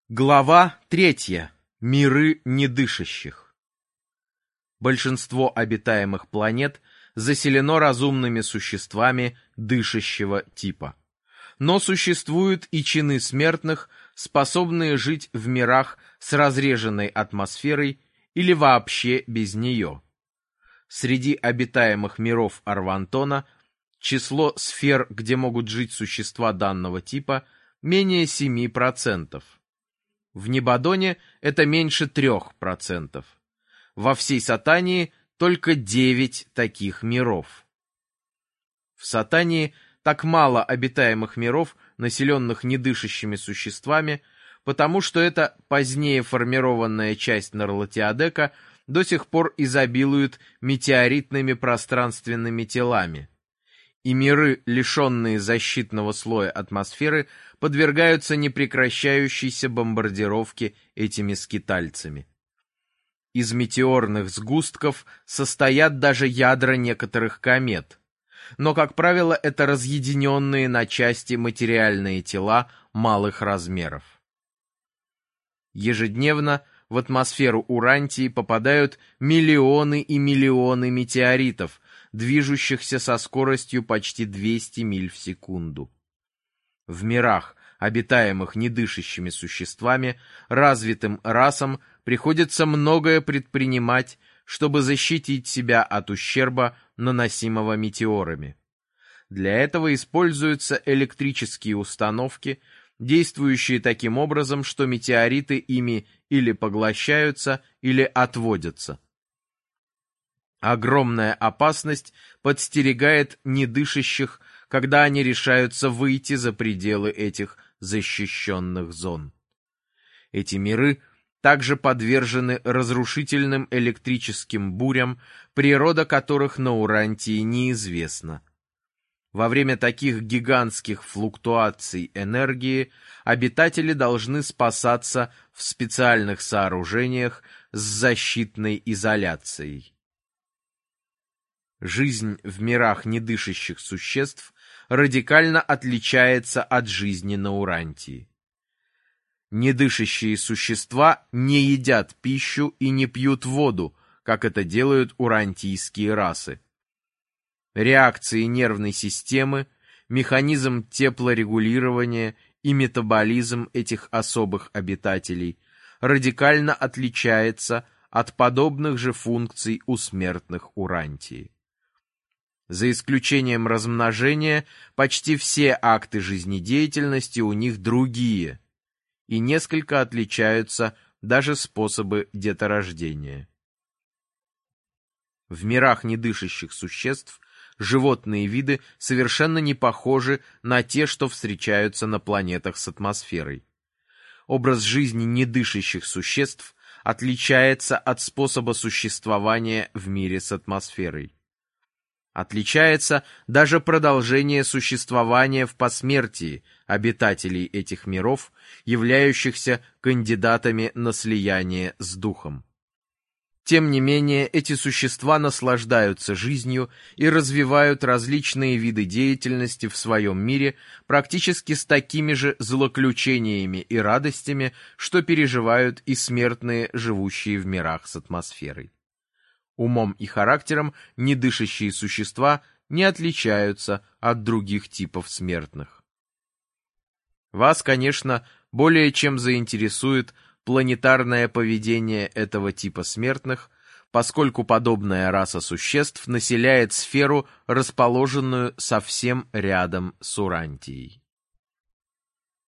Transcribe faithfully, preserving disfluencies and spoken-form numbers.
Глава третья. Миры недышащих. Большинство обитаемых планет заселено разумными существами дышащего типа. Но существуют и чины смертных, способные жить в мирах с разреженной атмосферой или вообще без нее. Среди обитаемых миров Арвантона число сфер, где могут жить существа данного типа, менее семи процентов. В Небадоне это меньше трех процентов. Во всей Сатании только девять таких миров. В Сатании так мало обитаемых миров, населенных недышащими существами, потому что эта позднее формированная часть Нарлатиодека до сих пор изобилует метеоритными пространственными телами. И миры, лишенные защитного слоя атмосферы, подвергаются непрекращающейся бомбардировке этими скитальцами. Из метеорных сгустков состоят даже ядра некоторых комет, но, как правило, это разъединенные на части материальные тела малых размеров. Ежедневно в атмосферу Урантии попадают миллионы и миллионы метеоритов, движущихся со скоростью почти двести миль в секунду. В мирах, обитаемых недышащими существами, развитым расам приходится многое предпринимать, чтобы защитить себя от ущерба, наносимого метеорами. Для этого используются электрические установки, действующие таким образом, что метеориты ими или поглощаются, или отводятся. Огромная опасность подстерегает недышащих, когда они решаются выйти за пределы этих защищенных зон. Эти миры также подвержены разрушительным электрическим бурям, природа которых на Урантии неизвестна. Во время таких гигантских флуктуаций энергии обитатели должны спасаться в специальных сооружениях с защитной изоляцией. Жизнь в мирах недышащих существ радикально отличается от жизни на Урантии. Недышащие существа не едят пищу и не пьют воду, как это делают урантийские расы. Реакции нервной системы, механизм теплорегулирования и метаболизм этих особых обитателей радикально отличается от подобных же функций у смертных Урантии. За исключением размножения, почти все акты жизнедеятельности у них другие, и несколько отличаются даже способы деторождения. В мирах недышащих существ животные виды совершенно не похожи на те, что встречаются на планетах с атмосферой. Образ жизни недышащих существ отличается от способа существования в мире с атмосферой. Отличается даже продолжение существования в посмертии обитателей этих миров, являющихся кандидатами на слияние с духом. Тем не менее, эти существа наслаждаются жизнью и развивают различные виды деятельности в своем мире практически с такими же злоключениями и радостями, что переживают и смертные, живущие в мирах с атмосферой. Умом и характером недышащие существа не отличаются от других типов смертных. Вас, конечно, более чем заинтересует планетарное поведение этого типа смертных, поскольку подобная раса существ населяет сферу, расположенную совсем рядом с Урантией.